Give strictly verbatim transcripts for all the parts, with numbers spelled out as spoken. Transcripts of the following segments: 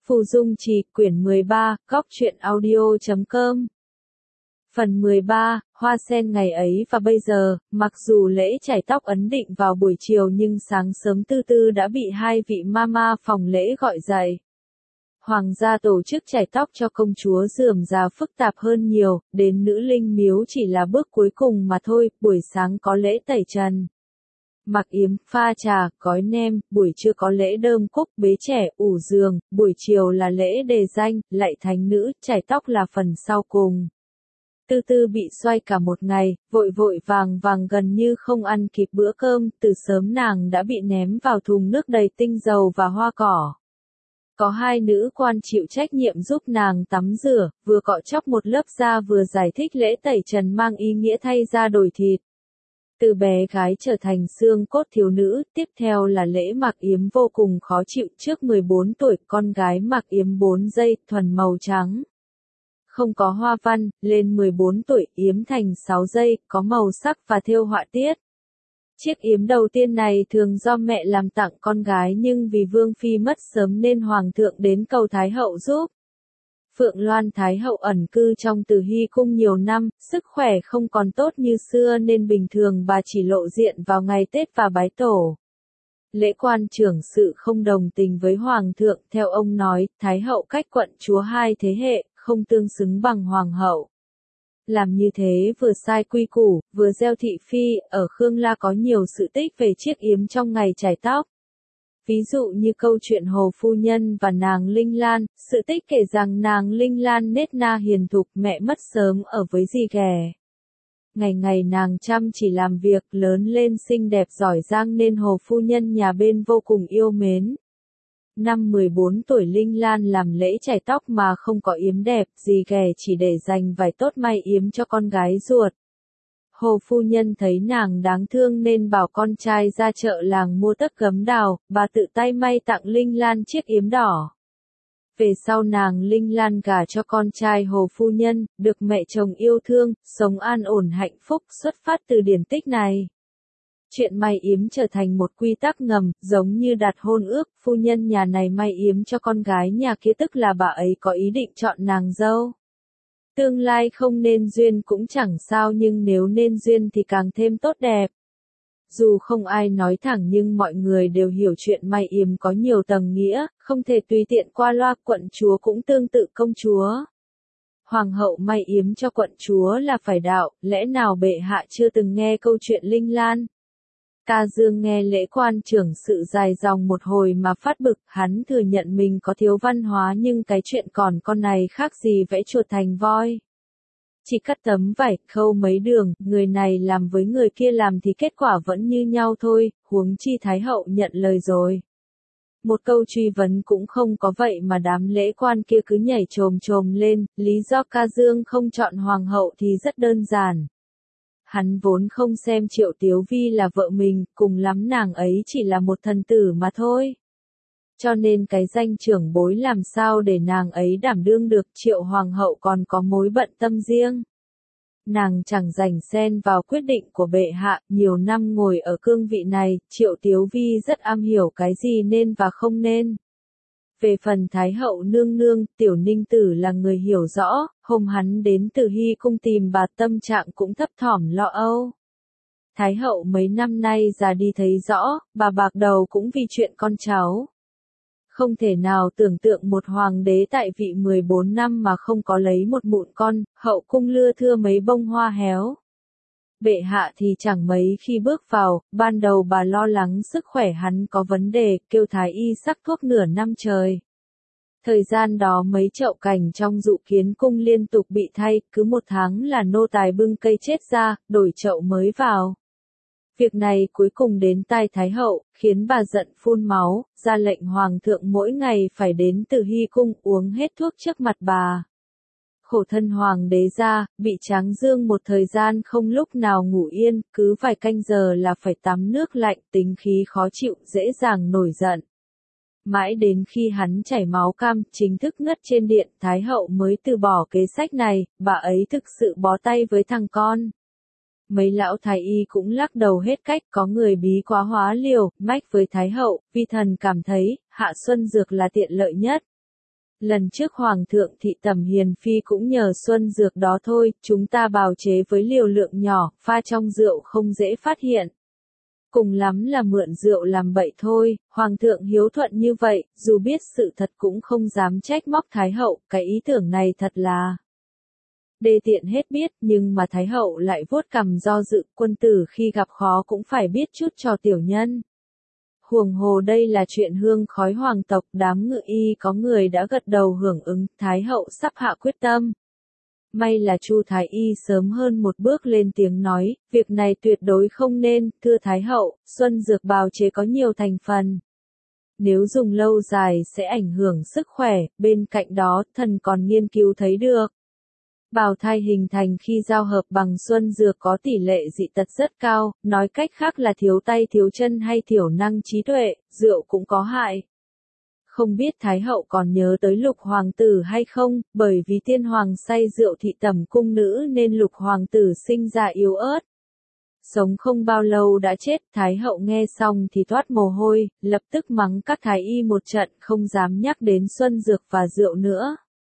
Phù Dung Trì, quyển mười ba, góc truyện audio chấm com. Phần mười ba, Hoa sen ngày ấy và bây giờ. Mặc dù lễ chải tóc ấn định vào buổi chiều nhưng sáng sớm Tư Tư đã bị hai vị mama phòng lễ gọi dậy. Hoàng gia tổ chức chải tóc cho công chúa rườm rà phức tạp hơn nhiều, đến nữ linh miếu chỉ là bước cuối cùng mà thôi. Buổi sáng có lễ tẩy trần, mặc yếm, pha trà, gói nem, buổi trưa có lễ đơm cúc, bế trẻ, ủ giường, buổi chiều là lễ đề danh, lạy thánh nữ, chải tóc là phần sau cùng. Tư Tư bị xoay cả một ngày, vội vội vàng vàng gần như không ăn kịp bữa cơm, từ sớm nàng đã bị ném vào thùng nước đầy tinh dầu và hoa cỏ. Có hai nữ quan chịu trách nhiệm giúp nàng tắm rửa, vừa cọ chóc một lớp da vừa giải thích lễ tẩy trần mang ý nghĩa thay da đổi thịt. Từ bé gái trở thành xương cốt thiếu nữ, tiếp theo là lễ mặc yếm vô cùng khó chịu. Trước mười bốn tuổi, con gái mặc yếm bốn giây, thuần màu trắng, không có hoa văn, lên mười bốn tuổi, yếm thành sáu giây, có màu sắc và thêu họa tiết. Chiếc yếm đầu tiên này thường do mẹ làm tặng con gái nhưng vì Vương Phi mất sớm nên Hoàng thượng đến cầu Thái hậu giúp. Phượng Loan Thái hậu ẩn cư trong Từ Hy cung nhiều năm, sức khỏe không còn tốt như xưa nên bình thường bà chỉ lộ diện vào ngày Tết và bái tổ. Lễ quan trưởng sự không đồng tình với Hoàng thượng, theo ông nói, Thái hậu cách quận chúa hai thế hệ, không tương xứng bằng Hoàng hậu. Làm như thế vừa sai quy củ, vừa gieo thị phi. Ở Khương La có nhiều sự tích về chiếc yếm trong ngày chải tóc. Ví dụ như câu chuyện Hồ Phu Nhân và nàng Linh Lan, sự tích kể rằng nàng Linh Lan nết na hiền thục, mẹ mất sớm ở với dì ghẻ. Ngày ngày nàng chăm chỉ làm việc, lớn lên xinh đẹp giỏi giang nên Hồ Phu Nhân nhà bên vô cùng yêu mến. Năm mười bốn tuổi Linh Lan làm lễ chải tóc mà không có yếm đẹp, dì ghẻ chỉ để dành vài tốt may yếm cho con gái ruột. Hồ Phu Nhân thấy nàng đáng thương nên bảo con trai ra chợ làng mua tất gấm đào, bà tự tay may tặng Linh Lan chiếc yếm đỏ. Về sau nàng Linh Lan gả cho con trai Hồ Phu Nhân, được mẹ chồng yêu thương, sống an ổn hạnh phúc. Xuất phát từ điển tích này, chuyện may yếm trở thành một quy tắc ngầm, giống như đặt hôn ước. Phu nhân nhà này may yếm cho con gái nhà kia tức là bà ấy có ý định chọn nàng dâu. Tương lai không nên duyên cũng chẳng sao nhưng nếu nên duyên thì càng thêm tốt đẹp. Dù không ai nói thẳng nhưng mọi người đều hiểu chuyện may yếm có nhiều tầng nghĩa, không thể tùy tiện qua loa. Quận chúa cũng tương tự công chúa. Hoàng hậu may yếm cho quận chúa là phải đạo, lẽ nào bệ hạ chưa từng nghe câu chuyện Linh Lan? Ca Dương nghe lễ quan trưởng sự dài dòng một hồi mà phát bực, hắn thừa nhận mình có thiếu văn hóa nhưng cái chuyện còn con này khác gì vẽ chuột thành voi. Chỉ cắt tấm vải, khâu mấy đường, người này làm với người kia làm thì kết quả vẫn như nhau thôi, huống chi Thái hậu nhận lời rồi. Một câu truy vấn cũng không có vậy mà đám lễ quan kia cứ nhảy chồm chồm lên, lý do Ca Dương không chọn hoàng hậu thì rất đơn giản. Hắn vốn không xem Triệu Tiếu Vi là vợ mình, cùng lắm nàng ấy chỉ là một thần tử mà thôi. Cho nên cái danh trưởng bối làm sao để nàng ấy đảm đương được. Triệu hoàng hậu còn có mối bận tâm riêng. Nàng chẳng rảnh xen vào quyết định của bệ hạ, nhiều năm ngồi ở cương vị này, Triệu Tiếu Vi rất am hiểu cái gì nên và không nên. Về phần Thái hậu nương nương, Tiểu Ninh Tử là người hiểu rõ, hôm hắn đến Từ Hy cung tìm bà tâm trạng cũng thấp thỏm lo âu. Thái hậu mấy năm nay già đi thấy rõ, bà bạc đầu cũng vì chuyện con cháu. Không thể nào tưởng tượng một hoàng đế tại vị mười bốn năm mà không có lấy một mụn con, hậu cung lưa thưa mấy bông hoa héo. Bệ hạ thì chẳng mấy khi bước vào, ban đầu bà lo lắng sức khỏe hắn có vấn đề, kêu thái y sắc thuốc nửa năm trời. Thời gian đó mấy chậu cảnh trong Dụ Kiến cung liên tục bị thay, cứ một tháng là nô tài bưng cây chết ra, đổi chậu mới vào. Việc này cuối cùng đến tai Thái hậu, khiến bà giận phun máu, ra lệnh hoàng thượng mỗi ngày phải đến Từ Hy cung uống hết thuốc trước mặt bà. Khổ thân hoàng đế ra, bị tráng dương một thời gian không lúc nào ngủ yên, cứ vài canh giờ là phải tắm nước lạnh, tính khí khó chịu, dễ dàng nổi giận. Mãi đến khi hắn chảy máu cam, chính thức ngất trên điện, Thái hậu mới từ bỏ kế sách này, bà ấy thực sự bó tay với thằng con. Mấy lão thái y cũng lắc đầu hết cách, có người bí quá hóa liều, mách với Thái hậu, vi thần cảm thấy, hạ xuân dược là tiện lợi nhất. Lần trước Hoàng thượng thị tẩm hiền phi cũng nhờ xuân dược đó thôi, chúng ta bào chế với liều lượng nhỏ, pha trong rượu không dễ phát hiện. Cùng lắm là mượn rượu làm bậy thôi, Hoàng thượng hiếu thuận như vậy, dù biết sự thật cũng không dám trách móc Thái hậu, cái ý tưởng này thật là đê tiện hết biết, nhưng mà Thái hậu lại vuốt cằm do dự, quân tử khi gặp khó cũng phải biết chút cho tiểu nhân. Huống hồ đây là chuyện hương khói hoàng tộc, đám ngự y có người đã gật đầu hưởng ứng, Thái hậu sắp hạ quyết tâm. May là Chu Thái y sớm hơn một bước lên tiếng nói, việc này tuyệt đối không nên, thưa Thái hậu, xuân dược bào chế có nhiều thành phần. Nếu dùng lâu dài sẽ ảnh hưởng sức khỏe, bên cạnh đó, thần còn nghiên cứu thấy được. Bào thai hình thành khi giao hợp bằng xuân dược có tỷ lệ dị tật rất cao, nói cách khác là thiếu tay thiếu chân hay thiểu năng trí tuệ, rượu cũng có hại. Không biết Thái hậu còn nhớ tới lục hoàng tử hay không, bởi vì tiên hoàng say rượu thị tẩm cung nữ nên lục hoàng tử sinh ra yếu ớt. Sống không bao lâu đã chết, Thái hậu nghe xong thì toát mồ hôi, lập tức mắng các thái y một trận không dám nhắc đến xuân dược và rượu nữa.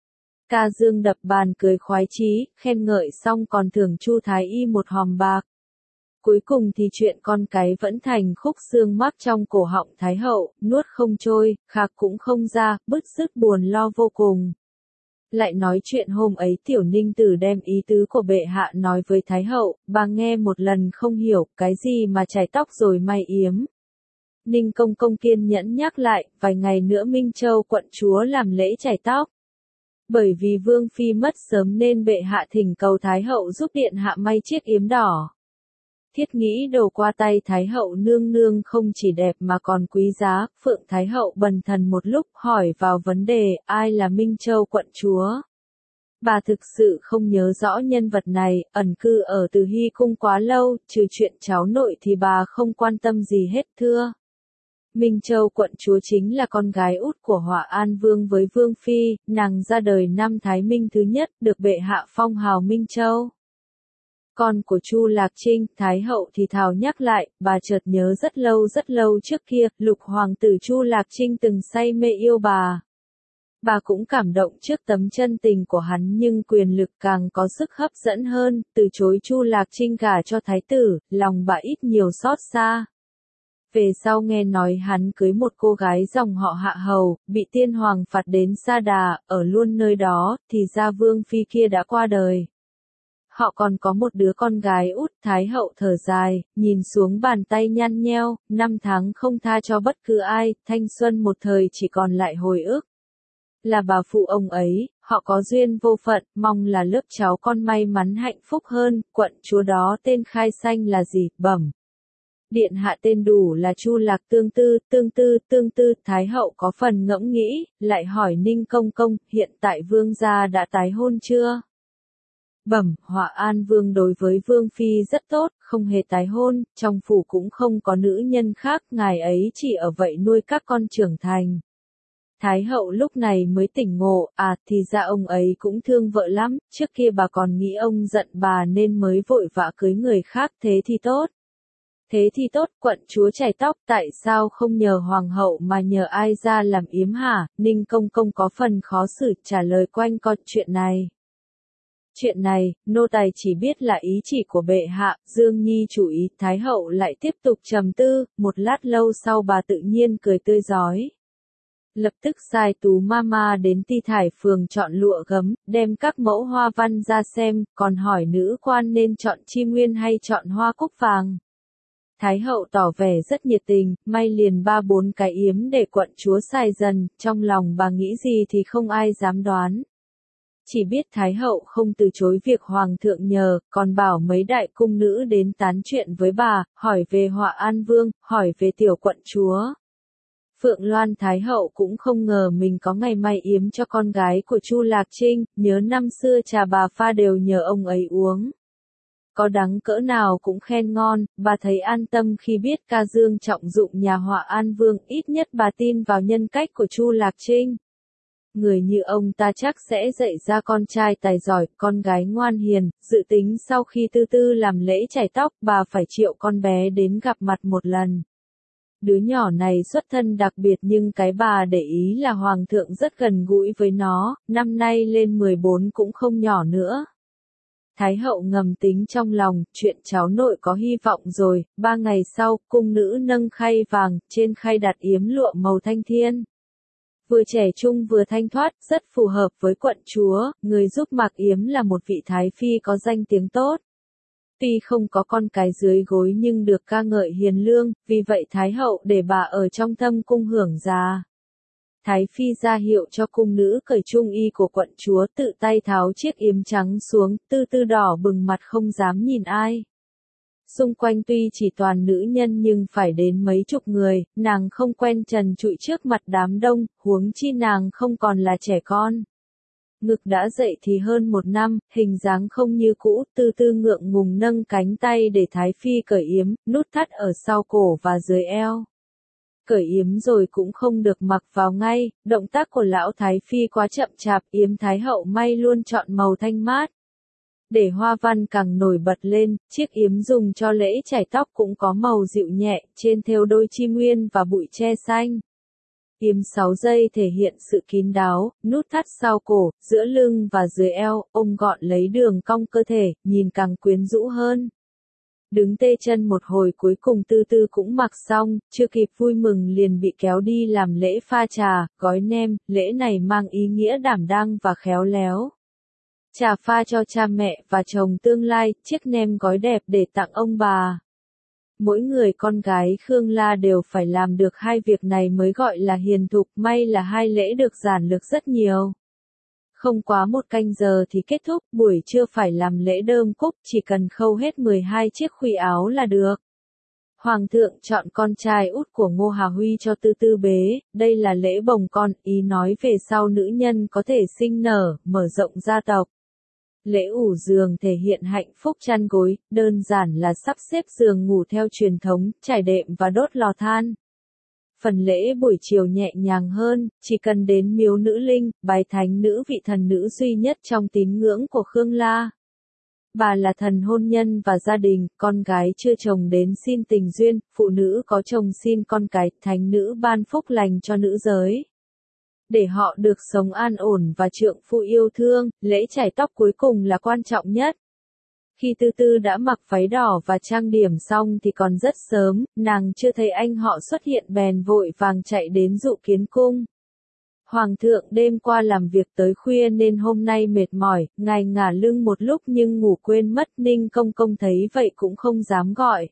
Ca Dương đập bàn cười khoái chí, khen ngợi xong còn thưởng Chu Thái y một hòm bạc. Cuối cùng thì chuyện con cái vẫn thành khúc xương mắc trong cổ họng Thái hậu, nuốt không trôi, khạc cũng không ra, bứt rứt buồn lo vô cùng. Lại nói chuyện hôm ấy Tiểu Ninh Tử đem ý tứ của bệ hạ nói với Thái hậu, bà nghe một lần không hiểu, cái gì mà chải tóc rồi may yếm. Ninh công công kiên nhẫn nhắc lại, vài ngày nữa Minh Châu quận chúa làm lễ chải tóc. Bởi vì Vương Phi mất sớm nên bệ hạ thỉnh cầu Thái hậu giúp điện hạ may chiếc yếm đỏ. Thiết nghĩ đồ qua tay Thái hậu nương nương không chỉ đẹp mà còn quý giá, Phượng Thái hậu bần thần một lúc hỏi vào vấn đề ai là Minh Châu quận chúa. Bà thực sự không nhớ rõ nhân vật này, ẩn cư ở Từ Hy cung quá lâu, trừ chuyện cháu nội thì bà không quan tâm gì hết thưa. Minh Châu quận chúa chính là con gái út của Hỏa An Vương với Vương Phi, nàng ra đời năm Thái Minh thứ nhất, được bệ hạ phong hào Minh Châu. Con của Chu Lạc Trinh, Thái hậu thì thào nhắc lại, bà chợt nhớ rất lâu rất lâu trước kia, lục hoàng tử Chu Lạc Trinh từng say mê yêu bà. Bà cũng cảm động trước tấm chân tình của hắn nhưng quyền lực càng có sức hấp dẫn hơn, từ chối Chu Lạc Trinh gả cho thái tử, lòng bà ít nhiều xót xa. Về sau nghe nói hắn cưới một cô gái dòng họ Hạ Hầu, bị tiên hoàng phạt đến Sa Đà, ở luôn nơi đó, thì ra Vương Phi kia đã qua đời. Họ còn có một đứa con gái út, Thái hậu thở dài, nhìn xuống bàn tay nhăn nheo, năm tháng không tha cho bất cứ ai, thanh xuân một thời chỉ còn lại hồi ức. Là bà phụ ông ấy, họ có duyên vô phận, mong là lớp cháu con may mắn hạnh phúc hơn, quận chúa đó tên khai xanh là gì, bẩm. Điện hạ tên đủ là Chu Lạc Tương Tư, Tương Tư, Tương Tư, Thái hậu có phần ngẫm nghĩ, lại hỏi Ninh công công, hiện tại vương gia đã tái hôn chưa? Bẩm, Hỏa An Vương đối với Vương Phi rất tốt, không hề tái hôn, trong phủ cũng không có nữ nhân khác, ngài ấy chỉ ở vậy nuôi các con trưởng thành. Thái hậu lúc này mới tỉnh ngộ, à thì ra ông ấy cũng thương vợ lắm, trước kia bà còn nghĩ ông giận bà nên mới vội vã cưới người khác, thế thì tốt. Thế thì tốt, quận chúa chải tóc, tại sao không nhờ hoàng hậu mà nhờ ai ra làm yếm hả? Ninh công công có phần khó xử trả lời quanh co chuyện này. Chuyện này, nô tài chỉ biết là ý chỉ của bệ hạ, Dương Nhi chủ ý, Thái hậu lại tiếp tục trầm tư, một lát lâu sau bà tự nhiên cười tươi rói. Lập tức sai Tú Mama đến Ti Thải phường chọn lụa gấm, đem các mẫu hoa văn ra xem, còn hỏi nữ quan nên chọn chi nguyên hay chọn hoa cúc vàng. Thái hậu tỏ vẻ rất nhiệt tình, may liền ba bốn cái yếm để quận chúa xài dần, trong lòng bà nghĩ gì thì không ai dám đoán. Chỉ biết Thái hậu không từ chối việc hoàng thượng nhờ, còn bảo mấy đại cung nữ đến tán chuyện với bà, hỏi về Hỏa An Vương, hỏi về tiểu quận chúa. Phượng Loan Thái hậu cũng không ngờ mình có ngày may yếm cho con gái của Chu Lạc Trinh, nhớ năm xưa trà bà pha đều nhờ ông ấy uống. Có đắng cỡ nào cũng khen ngon, bà thấy an tâm khi biết Ca Dương trọng dụng nhà Hỏa An Vương, ít nhất bà tin vào nhân cách của Chu Lạc Trinh. Người như ông ta chắc sẽ dạy ra con trai tài giỏi, con gái ngoan hiền, dự tính sau khi Tư Tư làm lễ chải tóc, bà phải triệu con bé đến gặp mặt một lần. Đứa nhỏ này xuất thân đặc biệt nhưng cái bà để ý là hoàng thượng rất gần gũi với nó, năm nay lên mười bốn cũng không nhỏ nữa. Thái hậu ngầm tính trong lòng, chuyện cháu nội có hy vọng rồi, ba ngày sau, cung nữ nâng khay vàng, trên khay đặt yếm lụa màu thanh thiên. Vừa trẻ trung vừa thanh thoát, rất phù hợp với quận chúa, người giúp mặc yếm là một vị thái phi có danh tiếng tốt. Tuy không có con cái dưới gối nhưng được ca ngợi hiền lương, vì vậy Thái hậu để bà ở trong thâm cung hưởng già. Thái phi ra hiệu cho cung nữ cởi trung y của quận chúa, tự tay tháo chiếc yếm trắng xuống, tư tư đỏ bừng mặt không dám nhìn ai. Xung quanh tuy chỉ toàn nữ nhân nhưng phải đến mấy chục người, nàng không quen trần trụi trước mặt đám đông, huống chi nàng không còn là trẻ con. Ngực đã dậy thì hơn một năm, hình dáng không như cũ, tư tư ngượng ngùng nâng cánh tay để Thái phi cởi yếm, nút thắt ở sau cổ và dưới eo. Cởi yếm rồi cũng không được mặc vào ngay, động tác của lão Thái phi quá chậm chạp, yếm Thái hậu may luôn chọn màu thanh mát. Để hoa văn càng nổi bật lên, chiếc yếm dùng cho lễ chải tóc cũng có màu dịu nhẹ, trên thêu đôi chim nguyên và bụi tre xanh. Yếm sáu dây thể hiện sự kín đáo, nút thắt sau cổ, giữa lưng và dưới eo, ôm gọn lấy đường cong cơ thể, nhìn càng quyến rũ hơn. Đứng tê chân một hồi cuối cùng tư tư cũng mặc xong, chưa kịp vui mừng liền bị kéo đi làm lễ pha trà, gói nem, lễ này mang ý nghĩa đảm đang và khéo léo. Trà pha cho cha mẹ và chồng tương lai, chiếc nem gói đẹp để tặng ông bà. Mỗi người con gái Khương La đều phải làm được hai việc này mới gọi là hiền thục, may là hai lễ được giản lược rất nhiều. Không quá một canh giờ thì kết thúc, buổi trưa phải làm lễ đơm cúc, chỉ cần khâu hết mười hai chiếc khuy áo là được. Hoàng thượng chọn con trai út của Ngô Hà Huy cho tư tư bế, đây là lễ bồng con, ý nói về sau nữ nhân có thể sinh nở, mở rộng gia tộc. Lễ ủ giường thể hiện hạnh phúc chăn gối, đơn giản là sắp xếp giường ngủ theo truyền thống, trải đệm và đốt lò than. Phần lễ buổi chiều nhẹ nhàng hơn, chỉ cần đến miếu nữ linh, bái thánh nữ vị thần nữ duy nhất trong tín ngưỡng của Khương La. Bà là thần hôn nhân và gia đình, con gái chưa chồng đến xin tình duyên, phụ nữ có chồng xin con cái, thánh nữ ban phúc lành cho nữ giới. Để họ được sống an ổn và trượng phu yêu thương, lễ chải tóc cuối cùng là quan trọng nhất. Khi tư tư đã mặc váy đỏ và trang điểm xong thì còn rất sớm, nàng chưa thấy anh họ xuất hiện bèn vội vàng chạy đến dụ kiến cung. Hoàng thượng đêm qua làm việc tới khuya nên hôm nay mệt mỏi, ngài ngả lưng một lúc nhưng ngủ quên mất, Ninh công công thấy vậy cũng không dám gọi.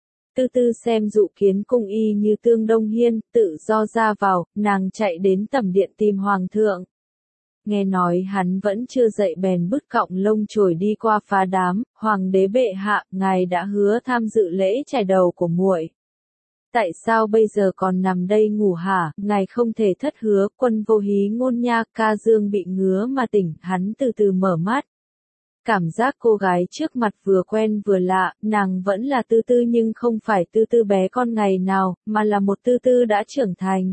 Tư tư xem dụ kiến cung y như Tương Đông Hiên, tự do ra vào, nàng chạy đến tẩm điện tìm hoàng thượng. Nghe nói hắn vẫn chưa dậy bèn bứt cọng lông chổi đi qua phá đám, hoàng đế bệ hạ, ngài đã hứa tham dự lễ chải đầu của muội. Tại sao bây giờ còn nằm đây ngủ hả, ngài không thể thất hứa, Quân Vô Hí ngôn nha, ca dương bị ngứa mà tỉnh, hắn từ từ mở mắt. Cảm giác cô gái trước mặt vừa quen vừa lạ, nàng vẫn là tư tư nhưng không phải tư tư bé con ngày nào, mà là một tư tư đã trưởng thành.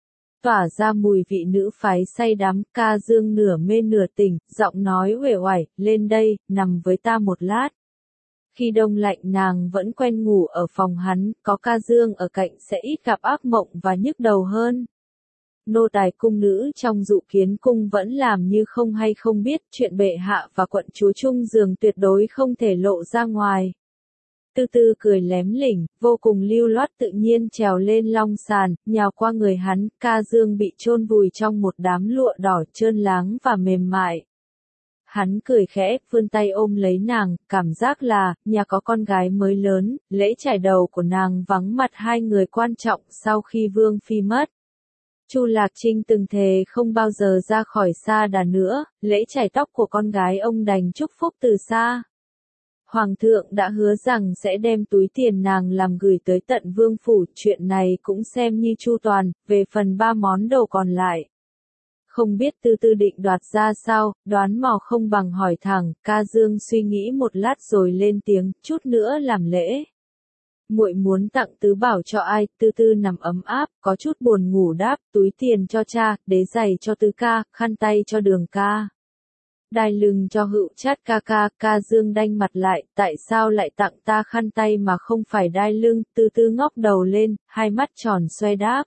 Tỏa ra mùi vị nữ phái say đắm, ca dương nửa mê nửa tỉnh, giọng nói uể oải, lên đây, nằm với ta một lát. Khi đông lạnh nàng vẫn quen ngủ ở phòng hắn, có ca dương ở cạnh sẽ ít gặp ác mộng và nhức đầu hơn. Nô tài cung nữ trong dụ kiến cung vẫn làm như không hay không biết, chuyện bệ hạ và quận chúa chung giường tuyệt đối không thể lộ ra ngoài. Tư tư cười lém lỉnh, vô cùng lưu loát tự nhiên trèo lên long sàn, nhào qua người hắn, ca dương bị chôn vùi trong một đám lụa đỏ trơn láng và mềm mại. Hắn cười khẽ, vươn tay ôm lấy nàng, cảm giác là, nhà có con gái mới lớn, lễ chải đầu của nàng vắng mặt hai người quan trọng sau khi Vương Phi mất. Chu Lạc Trinh từng thề không bao giờ ra khỏi Sa Đà nữa, lễ chải tóc của con gái ông đành chúc phúc từ xa. Hoàng thượng đã hứa rằng sẽ đem túi tiền nàng làm gửi tới tận vương phủ, chuyện này cũng xem như chu toàn, về phần ba món đồ còn lại. Không biết tư tư định đoạt ra sao, đoán mò không bằng hỏi thẳng, ca dương suy nghĩ một lát rồi lên tiếng, chút nữa làm lễ. Muội muốn tặng tứ bảo cho ai, tư tư nằm ấm áp, có chút buồn ngủ đáp, túi tiền cho cha, đế giày cho tứ ca, khăn tay cho đường ca. đai lưng cho Hựu Trát ca ca, ca Dương đanh mặt lại, tại sao lại tặng ta khăn tay mà không phải đai lưng, Tư Tư ngóc đầu lên, hai mắt tròn xoe đáp.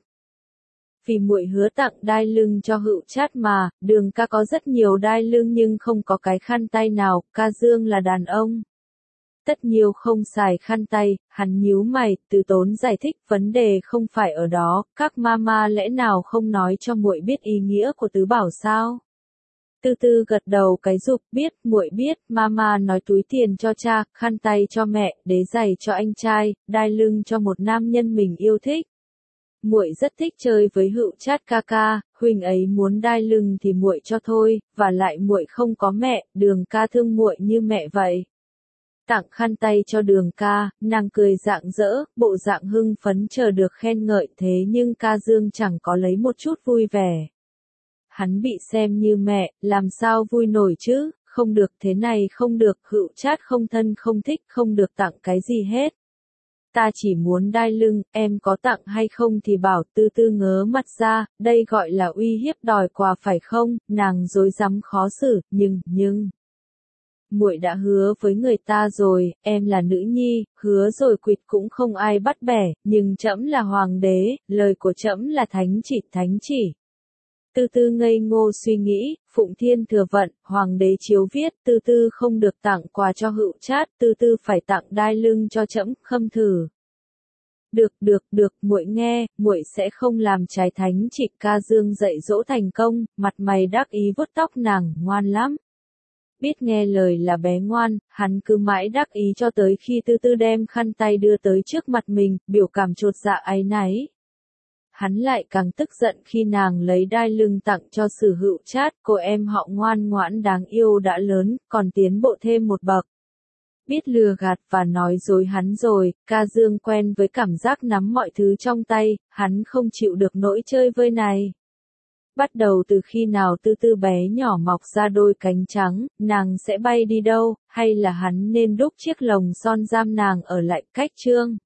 Vì muội hứa tặng đai lưng cho Hựu Trát mà, Đường ca có rất nhiều đai lưng nhưng không có cái khăn tay nào, ca Dương là đàn ông. Tất nhiêu không xài khăn tay, hắn nhíu mày, Từ Tốn giải thích, vấn đề không phải ở đó, các mama lẽ nào không nói cho muội biết ý nghĩa của tứ bảo sao? Tư Tư gật đầu cái dục, biết, muội biết, mama nói túi tiền cho cha, khăn tay cho mẹ, đế giày cho anh trai, đai lưng cho một nam nhân mình yêu thích. Muội rất thích chơi với Hựu Trát ca ca, huynh ấy muốn đai lưng thì muội cho thôi, và lại muội không có mẹ, Đường ca thương muội như mẹ vậy. Tặng khăn tay cho Đường ca, nàng cười rạng rỡ, bộ dạng hưng phấn chờ được khen ngợi, thế nhưng ca Dương chẳng có lấy một chút vui vẻ. Hắn bị xem như mẹ, làm sao vui nổi chứ, không được thế này không được, Hựu Trát không thân không thích, không được tặng cái gì hết. Ta chỉ muốn đai lưng, em có tặng hay không thì bảo. Tư Tư ngớ mặt ra, đây gọi là uy hiếp đòi quà phải không, nàng rối rắm khó xử, nhưng, nhưng... muội đã hứa với người ta rồi, em là nữ nhi, hứa rồi quỵt cũng không ai bắt bẻ, nhưng trẫm là hoàng đế, lời của trẫm là thánh chỉ, thánh chỉ. Tư Tư ngây ngô suy nghĩ, Phụng Thiên Thừa Vận, hoàng đế chiếu viết, Tư Tư không được tặng quà cho Hựu Trát, Tư Tư phải tặng đai lưng cho trẫm, khâm thử. Được, được, được, muội nghe, muội sẽ không làm trái thánh chỉ. Ca Dương dạy dỗ thành công, mặt mày đắc ý vuốt tóc nàng, ngoan lắm. Biết nghe lời là bé ngoan, hắn cứ mãi đắc ý cho tới khi Tư Tư đem khăn tay đưa tới trước mặt mình, biểu cảm chột dạ áy náy. Hắn lại càng tức giận khi nàng lấy đai lưng tặng cho Sử Hựu Trát, cô em họ ngoan ngoãn đáng yêu đã lớn, còn tiến bộ thêm một bậc. Biết lừa gạt và nói dối hắn rồi, ca Dương quen với cảm giác nắm mọi thứ trong tay, hắn không chịu được nỗi chơi vơi này. Bắt đầu từ khi nào Tư Tư bé nhỏ mọc ra đôi cánh trắng, nàng sẽ bay đi đâu, hay là hắn nên đúc chiếc lồng son giam nàng ở lại cách trương?